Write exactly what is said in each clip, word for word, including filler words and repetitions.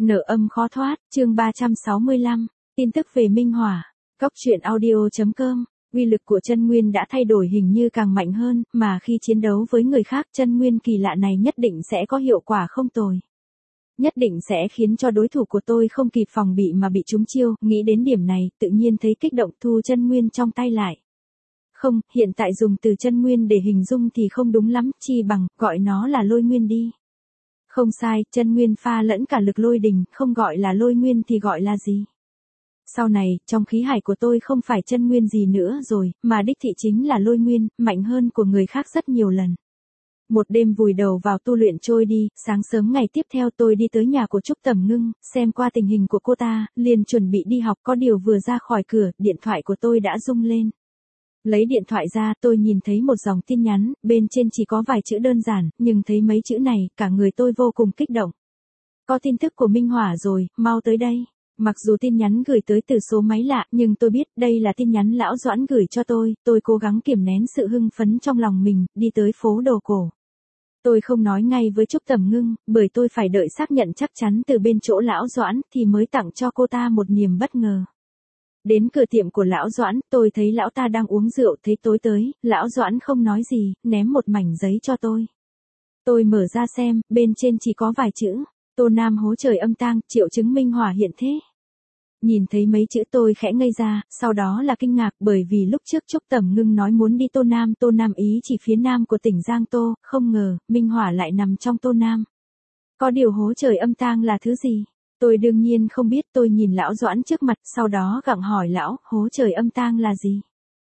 Nợ âm khó thoát, chương ba trăm sáu mươi lăm, tin tức về Minh Hỏa. Cóc truyện audio chấm com, uy lực của chân nguyên đã thay đổi hình như càng mạnh hơn, mà khi chiến đấu với người khác chân nguyên kỳ lạ này nhất định sẽ có hiệu quả không tồi. Nhất định sẽ khiến cho đối thủ của tôi không kịp phòng bị mà bị trúng chiêu, nghĩ đến điểm này, tự nhiên thấy kích động thu chân nguyên trong tay lại. Không, hiện tại dùng từ chân nguyên để hình dung thì không đúng lắm, chi bằng, gọi nó là lôi nguyên đi. Không sai, chân nguyên pha lẫn cả lực lôi đình, không gọi là lôi nguyên thì gọi là gì? Sau này, trong khí hải của tôi không phải chân nguyên gì nữa rồi, mà đích thị chính là lôi nguyên, mạnh hơn của người khác rất nhiều lần. Một đêm vùi đầu vào tu luyện trôi đi, sáng sớm ngày tiếp theo tôi đi tới nhà của Trúc Tầm Ngưng, xem qua tình hình của cô ta, liền chuẩn bị đi học, có điều vừa ra khỏi cửa, điện thoại của tôi đã rung lên. Lấy điện thoại ra, tôi nhìn thấy một dòng tin nhắn, bên trên chỉ có vài chữ đơn giản, nhưng thấy mấy chữ này, cả người tôi vô cùng kích động. Có tin tức của Minh Hỏa rồi, mau tới đây. Mặc dù tin nhắn gửi tới từ số máy lạ, nhưng tôi biết đây là tin nhắn Lão Doãn gửi cho tôi, tôi cố gắng kiềm nén sự hưng phấn trong lòng mình, đi tới phố đồ cổ. Tôi không nói ngay với Trúc Tầm Ngưng, bởi tôi phải đợi xác nhận chắc chắn từ bên chỗ Lão Doãn, thì mới tặng cho cô ta một niềm bất ngờ. Đến cửa tiệm của Lão Doãn, tôi thấy lão ta đang uống rượu, thấy tối tới, Lão Doãn không nói gì, ném một mảnh giấy cho tôi. Tôi mở ra xem, bên trên chỉ có vài chữ, Tô Nam hố trời âm tang, triệu chứng Minh Hỏa hiện thế. Nhìn thấy mấy chữ tôi khẽ ngây ra, sau đó là kinh ngạc, bởi vì lúc trước Trúc Tầm Ngưng nói muốn đi Tô Nam, Tô Nam ý chỉ phía nam của tỉnh Giang Tô, không ngờ, Minh Hỏa lại nằm trong Tô Nam. Có điều hố trời âm tang là thứ gì? Tôi đương nhiên không biết, tôi nhìn Lão Doãn trước mặt, sau đó gặng hỏi lão, hố trời âm tang là gì?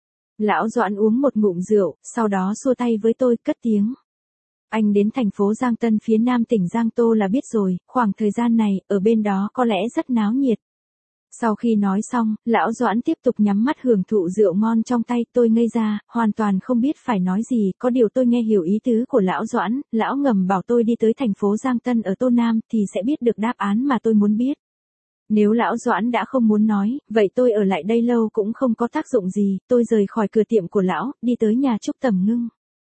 Lão Doãn uống một ngụm rượu, sau đó xua tay với tôi, cất tiếng. Anh đến thành phố Giang Tân phía nam tỉnh Giang Tô là biết rồi, khoảng thời gian này, ở bên đó có lẽ rất náo nhiệt. Sau khi nói xong, Lão Doãn tiếp tục nhắm mắt hưởng thụ rượu ngon trong tay, tôi ngây ra, hoàn toàn không biết phải nói gì, có điều tôi nghe hiểu ý tứ của Lão Doãn, Lão ngầm bảo tôi đi tới thành phố Giang Tân ở Tô Nam, thì sẽ biết được đáp án mà tôi muốn biết. Nếu Lão Doãn đã không muốn nói, vậy tôi ở lại đây lâu cũng không có tác dụng gì, tôi rời khỏi cửa tiệm của Lão, đi tới nhà Trúc Tầm Ngưng.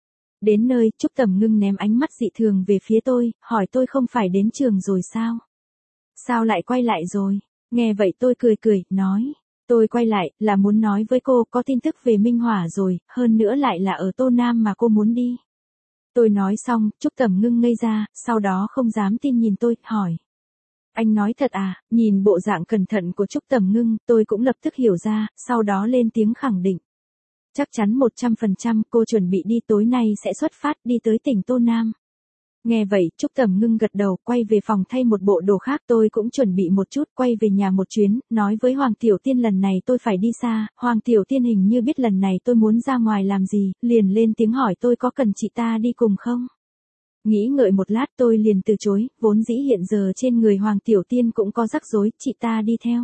Đến nơi, Trúc Tầm Ngưng ném ánh mắt dị thường về phía tôi, hỏi tôi không phải đến trường rồi sao? Sao lại quay lại rồi? Nghe vậy tôi cười cười, nói, tôi quay lại, là muốn nói với cô, có tin tức về Minh Hỏa rồi, hơn nữa lại là ở Tô Nam mà cô muốn đi. Tôi nói xong, Trúc Tầm Ngưng ngây ra, sau đó không dám tin nhìn tôi, hỏi. Anh nói thật à? Nhìn bộ dạng cẩn thận của Trúc Tầm Ngưng, tôi cũng lập tức hiểu ra, sau đó lên tiếng khẳng định. Chắc chắn một trăm phần trăm cô chuẩn bị đi tối nay sẽ xuất phát đi tới tỉnh Tô Nam. Nghe vậy, Trúc Tầm Ngưng gật đầu, quay về phòng thay một bộ đồ khác, tôi cũng chuẩn bị một chút, quay về nhà một chuyến, nói với Hoàng Tiểu Tiên lần này tôi phải đi xa, Hoàng Tiểu Tiên hình như biết lần này tôi muốn ra ngoài làm gì, liền lên tiếng hỏi tôi có cần chị ta đi cùng không? Nghĩ ngợi một lát tôi liền từ chối, vốn dĩ hiện giờ trên người Hoàng Tiểu Tiên cũng có rắc rối, chị ta đi theo.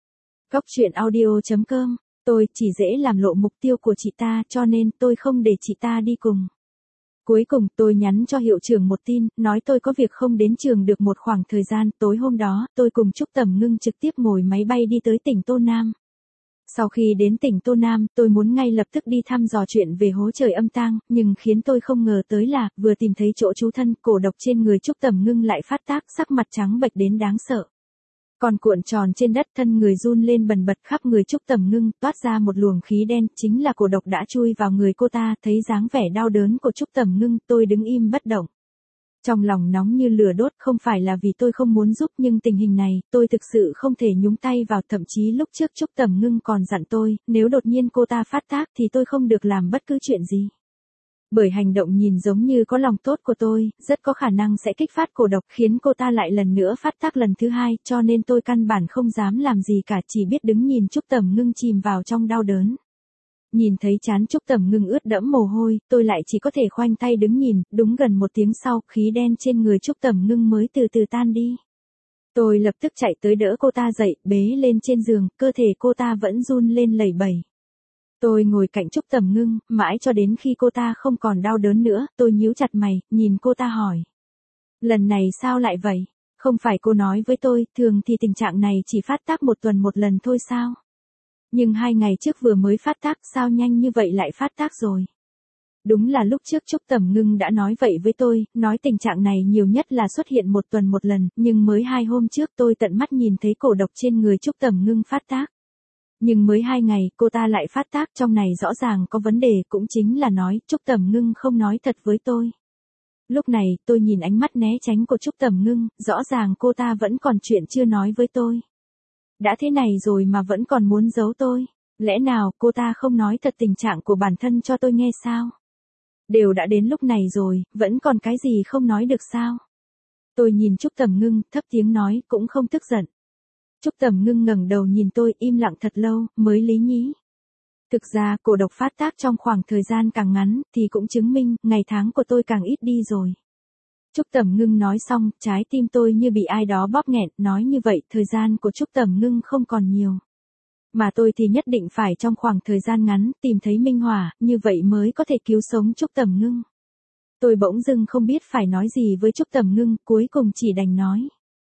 Cóc truyện audio chấm com, tôi chỉ dễ làm lộ mục tiêu của chị ta cho nên tôi không để chị ta đi cùng. Cuối cùng tôi nhắn cho hiệu trưởng một tin, nói tôi có việc không đến trường được một khoảng thời gian, tối hôm đó, tôi cùng Trúc Tầm Ngưng trực tiếp ngồi máy bay đi tới tỉnh Tô Nam. Sau khi đến tỉnh Tô Nam, tôi muốn ngay lập tức đi thăm dò chuyện về hố trời âm tang, nhưng khiến tôi không ngờ tới là, vừa tìm thấy chỗ trú thân, cổ độc trên người Trúc Tầm Ngưng lại phát tác, sắc mặt trắng bệch đến đáng sợ. Còn cuộn tròn trên đất, thân người run lên bần bật, khắp người Trúc Tầm Ngưng toát ra một luồng khí đen, chính là cổ độc đã chui vào người cô ta, thấy dáng vẻ đau đớn của Trúc Tầm Ngưng, tôi đứng im bất động. Trong lòng nóng như lửa đốt, không phải là vì tôi không muốn giúp, nhưng tình hình này, tôi thực sự không thể nhúng tay vào, thậm chí lúc trước Trúc Tầm Ngưng còn dặn tôi, nếu đột nhiên cô ta phát tác thì tôi không được làm bất cứ chuyện gì. Bởi hành động nhìn giống như có lòng tốt của tôi, rất có khả năng sẽ kích phát cổ độc, khiến cô ta lại lần nữa phát tác lần thứ hai, cho nên tôi căn bản không dám làm gì cả, chỉ biết đứng nhìn Trúc Tầm Ngưng chìm vào trong đau đớn. Nhìn thấy trán Trúc Tầm Ngưng ướt đẫm mồ hôi, tôi lại chỉ có thể khoanh tay đứng nhìn, đúng gần một tiếng sau, khí đen trên người Trúc Tầm Ngưng mới từ từ tan đi. Tôi lập tức chạy tới đỡ cô ta dậy, bế lên trên giường, cơ thể cô ta vẫn run lên lẩy bẩy. Tôi ngồi cạnh Trúc Tầm Ngưng, mãi cho đến khi cô ta không còn đau đớn nữa, tôi nhíu chặt mày, nhìn cô ta hỏi. Lần này sao lại vậy? Không phải cô nói với tôi, thường thì tình trạng này chỉ phát tác một tuần một lần thôi sao? Nhưng hai ngày trước vừa mới phát tác, sao nhanh như vậy lại phát tác rồi? Đúng là lúc trước Trúc Tầm Ngưng đã nói vậy với tôi, nói tình trạng này nhiều nhất là xuất hiện một tuần một lần, nhưng mới hai hôm trước tôi tận mắt nhìn thấy cổ độc trên người Trúc Tầm Ngưng phát tác. Nhưng mới hai ngày, cô ta lại phát tác, trong này rõ ràng có vấn đề, cũng chính là nói, Trúc Tầm Ngưng không nói thật với tôi. Lúc này, tôi nhìn ánh mắt né tránh của Trúc Tầm Ngưng, rõ ràng cô ta vẫn còn chuyện chưa nói với tôi. Đã thế này rồi mà vẫn còn muốn giấu tôi, lẽ nào cô ta không nói thật tình trạng của bản thân cho tôi nghe sao? Đều đã đến lúc này rồi, vẫn còn cái gì không nói được sao? Tôi nhìn Trúc Tầm Ngưng, thấp tiếng nói, cũng không tức giận. Trúc Tầm Ngưng ngẩng đầu nhìn tôi, im lặng thật lâu, mới lý nhí. Thực ra, cổ độc phát tác trong khoảng thời gian càng ngắn, thì cũng chứng minh, ngày tháng của tôi càng ít đi rồi. Trúc Tầm Ngưng nói xong, trái tim tôi như bị ai đó bóp nghẹn, nói như vậy, thời gian của Trúc Tầm Ngưng không còn nhiều. Mà tôi thì nhất định phải trong khoảng thời gian ngắn, tìm thấy minh hỏa, như vậy mới có thể cứu sống Trúc Tầm Ngưng. Tôi bỗng dưng không biết phải nói gì với Trúc Tầm Ngưng, cuối cùng chỉ đành nói.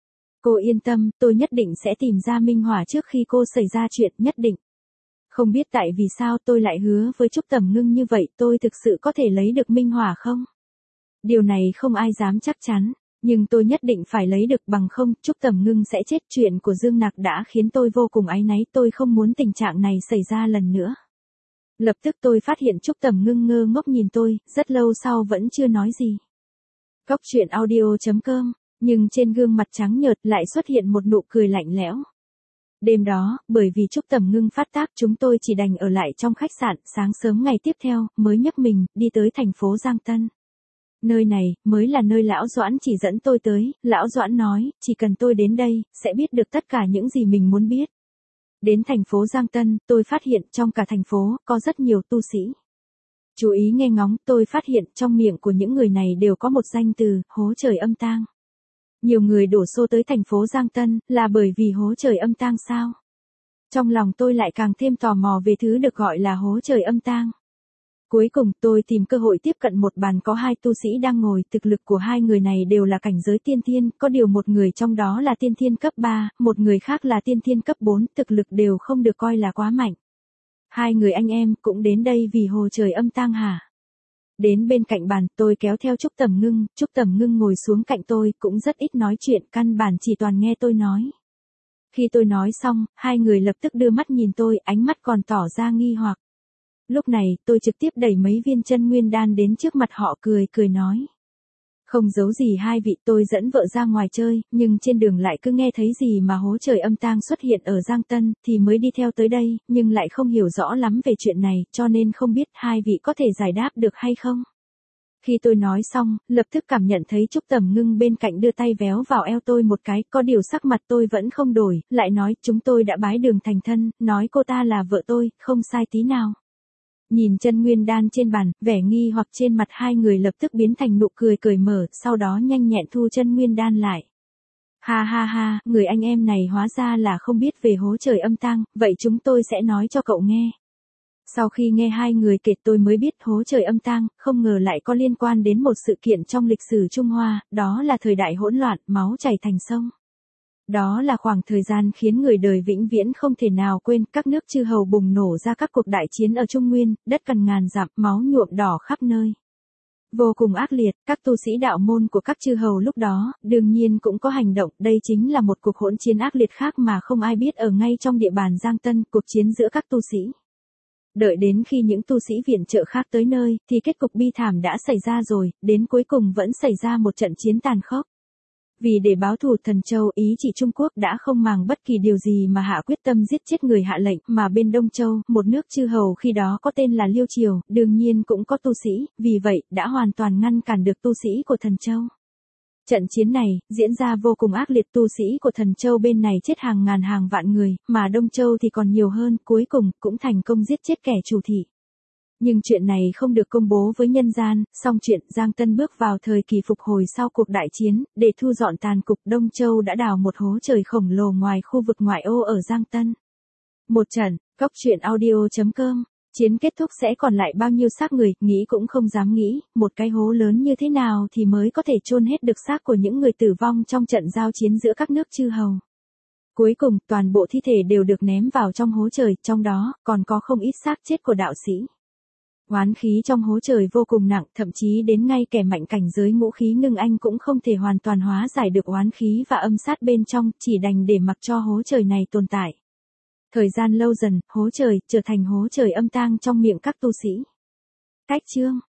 Cô yên tâm, tôi nhất định sẽ tìm ra minh hỏa trước khi cô xảy ra chuyện, nhất định. Không biết tại vì sao tôi lại hứa với Trúc Tầm Ngưng như vậy, tôi thực sự có thể lấy được minh hỏa không? Điều này không ai dám chắc chắn, nhưng tôi nhất định phải lấy được, bằng không, Trúc Tầm Ngưng sẽ chết. Chuyện của Dương Nặc đã khiến tôi vô cùng áy náy, tôi không muốn tình trạng này xảy ra lần nữa. Lập tức tôi phát hiện Trúc Tầm Ngưng ngơ ngốc nhìn tôi, rất lâu sau vẫn chưa nói gì. Cóc truyện audio chấm com, nhưng trên gương mặt trắng nhợt lại xuất hiện một nụ cười lạnh lẽo. Đêm đó, bởi vì Trúc Tầm Ngưng phát tác, chúng tôi chỉ đành ở lại trong khách sạn, sáng sớm ngày tiếp theo, mới nhấc mình, đi tới thành phố Giang Tân. Nơi này, mới là nơi Lão Doãn chỉ dẫn tôi tới, Lão Doãn nói, chỉ cần tôi đến đây, sẽ biết được tất cả những gì mình muốn biết. Đến thành phố Giang Tân, tôi phát hiện trong cả thành phố, có rất nhiều tu sĩ. Chú ý nghe ngóng, tôi phát hiện trong miệng của những người này đều có một danh từ, hố trời âm tang. Nhiều người đổ xô tới thành phố Giang Tân, là bởi vì hố trời âm tang sao? Trong lòng tôi lại càng thêm tò mò về thứ được gọi là hố trời âm tang. Cuối cùng, tôi tìm cơ hội tiếp cận một bàn có hai tu sĩ đang ngồi, thực lực của hai người này đều là cảnh giới tiên thiên, có điều một người trong đó là tiên thiên cấp ba, một người khác là tiên thiên cấp bốn, thực lực đều không được coi là quá mạnh. Hai người anh em cũng đến đây vì hồ trời âm tang hả? Đến bên cạnh bàn, tôi kéo theo Trúc Tầm Ngưng, Trúc Tầm Ngưng ngồi xuống cạnh tôi, cũng rất ít nói chuyện, căn bản chỉ toàn nghe tôi nói. Khi tôi nói xong, hai người lập tức đưa mắt nhìn tôi, ánh mắt còn tỏ ra nghi hoặc. Lúc này, tôi trực tiếp đẩy mấy viên chân nguyên đan đến trước mặt họ, cười cười nói. Không giấu gì hai vị, tôi dẫn vợ ra ngoài chơi, nhưng trên đường lại cứ nghe thấy gì mà hố trời âm tang xuất hiện ở Giang Tân, thì mới đi theo tới đây, nhưng lại không hiểu rõ lắm về chuyện này, cho nên không biết hai vị có thể giải đáp được hay không. Khi tôi nói xong, lập tức cảm nhận thấy Trúc Tầm Ngưng bên cạnh đưa tay véo vào eo tôi một cái, có điều sắc mặt tôi vẫn không đổi, lại nói, chúng tôi đã bái đường thành thân, nói cô ta là vợ tôi, không sai tí nào. Nhìn chân nguyên đan trên bàn, vẻ nghi hoặc trên mặt hai người lập tức biến thành nụ cười cởi mở, sau đó nhanh nhẹn thu chân nguyên đan lại. Ha ha ha, người anh em này hóa ra là không biết về hố trời âm tang, vậy chúng tôi sẽ nói cho cậu nghe. Sau khi nghe hai người kể tôi mới biết hố trời âm tang, không ngờ lại có liên quan đến một sự kiện trong lịch sử Trung Hoa, đó là thời đại hỗn loạn, máu chảy thành sông. Đó là khoảng thời gian khiến người đời vĩnh viễn không thể nào quên, các nước chư hầu bùng nổ ra các cuộc đại chiến ở Trung Nguyên, đất cằn ngàn dặm, máu nhuộm đỏ khắp nơi. Vô cùng ác liệt, các tu sĩ đạo môn của các chư hầu lúc đó, đương nhiên cũng có hành động, đây chính là một cuộc hỗn chiến ác liệt khác mà không ai biết ở ngay trong địa bàn Giang Tân, cuộc chiến giữa các tu sĩ. Đợi đến khi những tu sĩ viện trợ khác tới nơi, thì kết cục bi thảm đã xảy ra rồi, đến cuối cùng vẫn xảy ra một trận chiến tàn khốc. Vì để báo thù, Thần Châu, ý chỉ Trung Quốc đã không màng bất kỳ điều gì mà hạ quyết tâm giết chết người hạ lệnh, mà bên Đông Châu, một nước chư hầu khi đó có tên là Liêu Triều, đương nhiên cũng có tu sĩ, vì vậy, đã hoàn toàn ngăn cản được tu sĩ của Thần Châu. Trận chiến này, diễn ra vô cùng ác liệt, tu sĩ của Thần Châu bên này chết hàng ngàn hàng vạn người, mà Đông Châu thì còn nhiều hơn, cuối cùng, cũng thành công giết chết kẻ chủ thị. Nhưng chuyện này không được công bố với nhân gian, song chuyện Giang Tân bước vào thời kỳ phục hồi sau cuộc đại chiến, để thu dọn tàn cục, Đông Châu đã đào một hố trời khổng lồ ngoài khu vực ngoại ô ở Giang Tân. Một trận, cóc truyện audio chấm com, chiến kết thúc sẽ còn lại bao nhiêu xác người, nghĩ cũng không dám nghĩ, một cái hố lớn như thế nào thì mới có thể chôn hết được xác của những người tử vong trong trận giao chiến giữa các nước chư hầu. Cuối cùng, toàn bộ thi thể đều được ném vào trong hố trời, trong đó, còn có không ít xác chết của đạo sĩ. Oán khí trong hố trời vô cùng nặng, thậm chí đến ngay kẻ mạnh cảnh giới ngũ khí ngưng anh cũng không thể hoàn toàn hóa giải được oán khí và âm sát bên trong, chỉ đành để mặc cho hố trời này tồn tại. Thời gian lâu dần, hố trời trở thành hố trời âm tang trong miệng các tu sĩ. Cách chương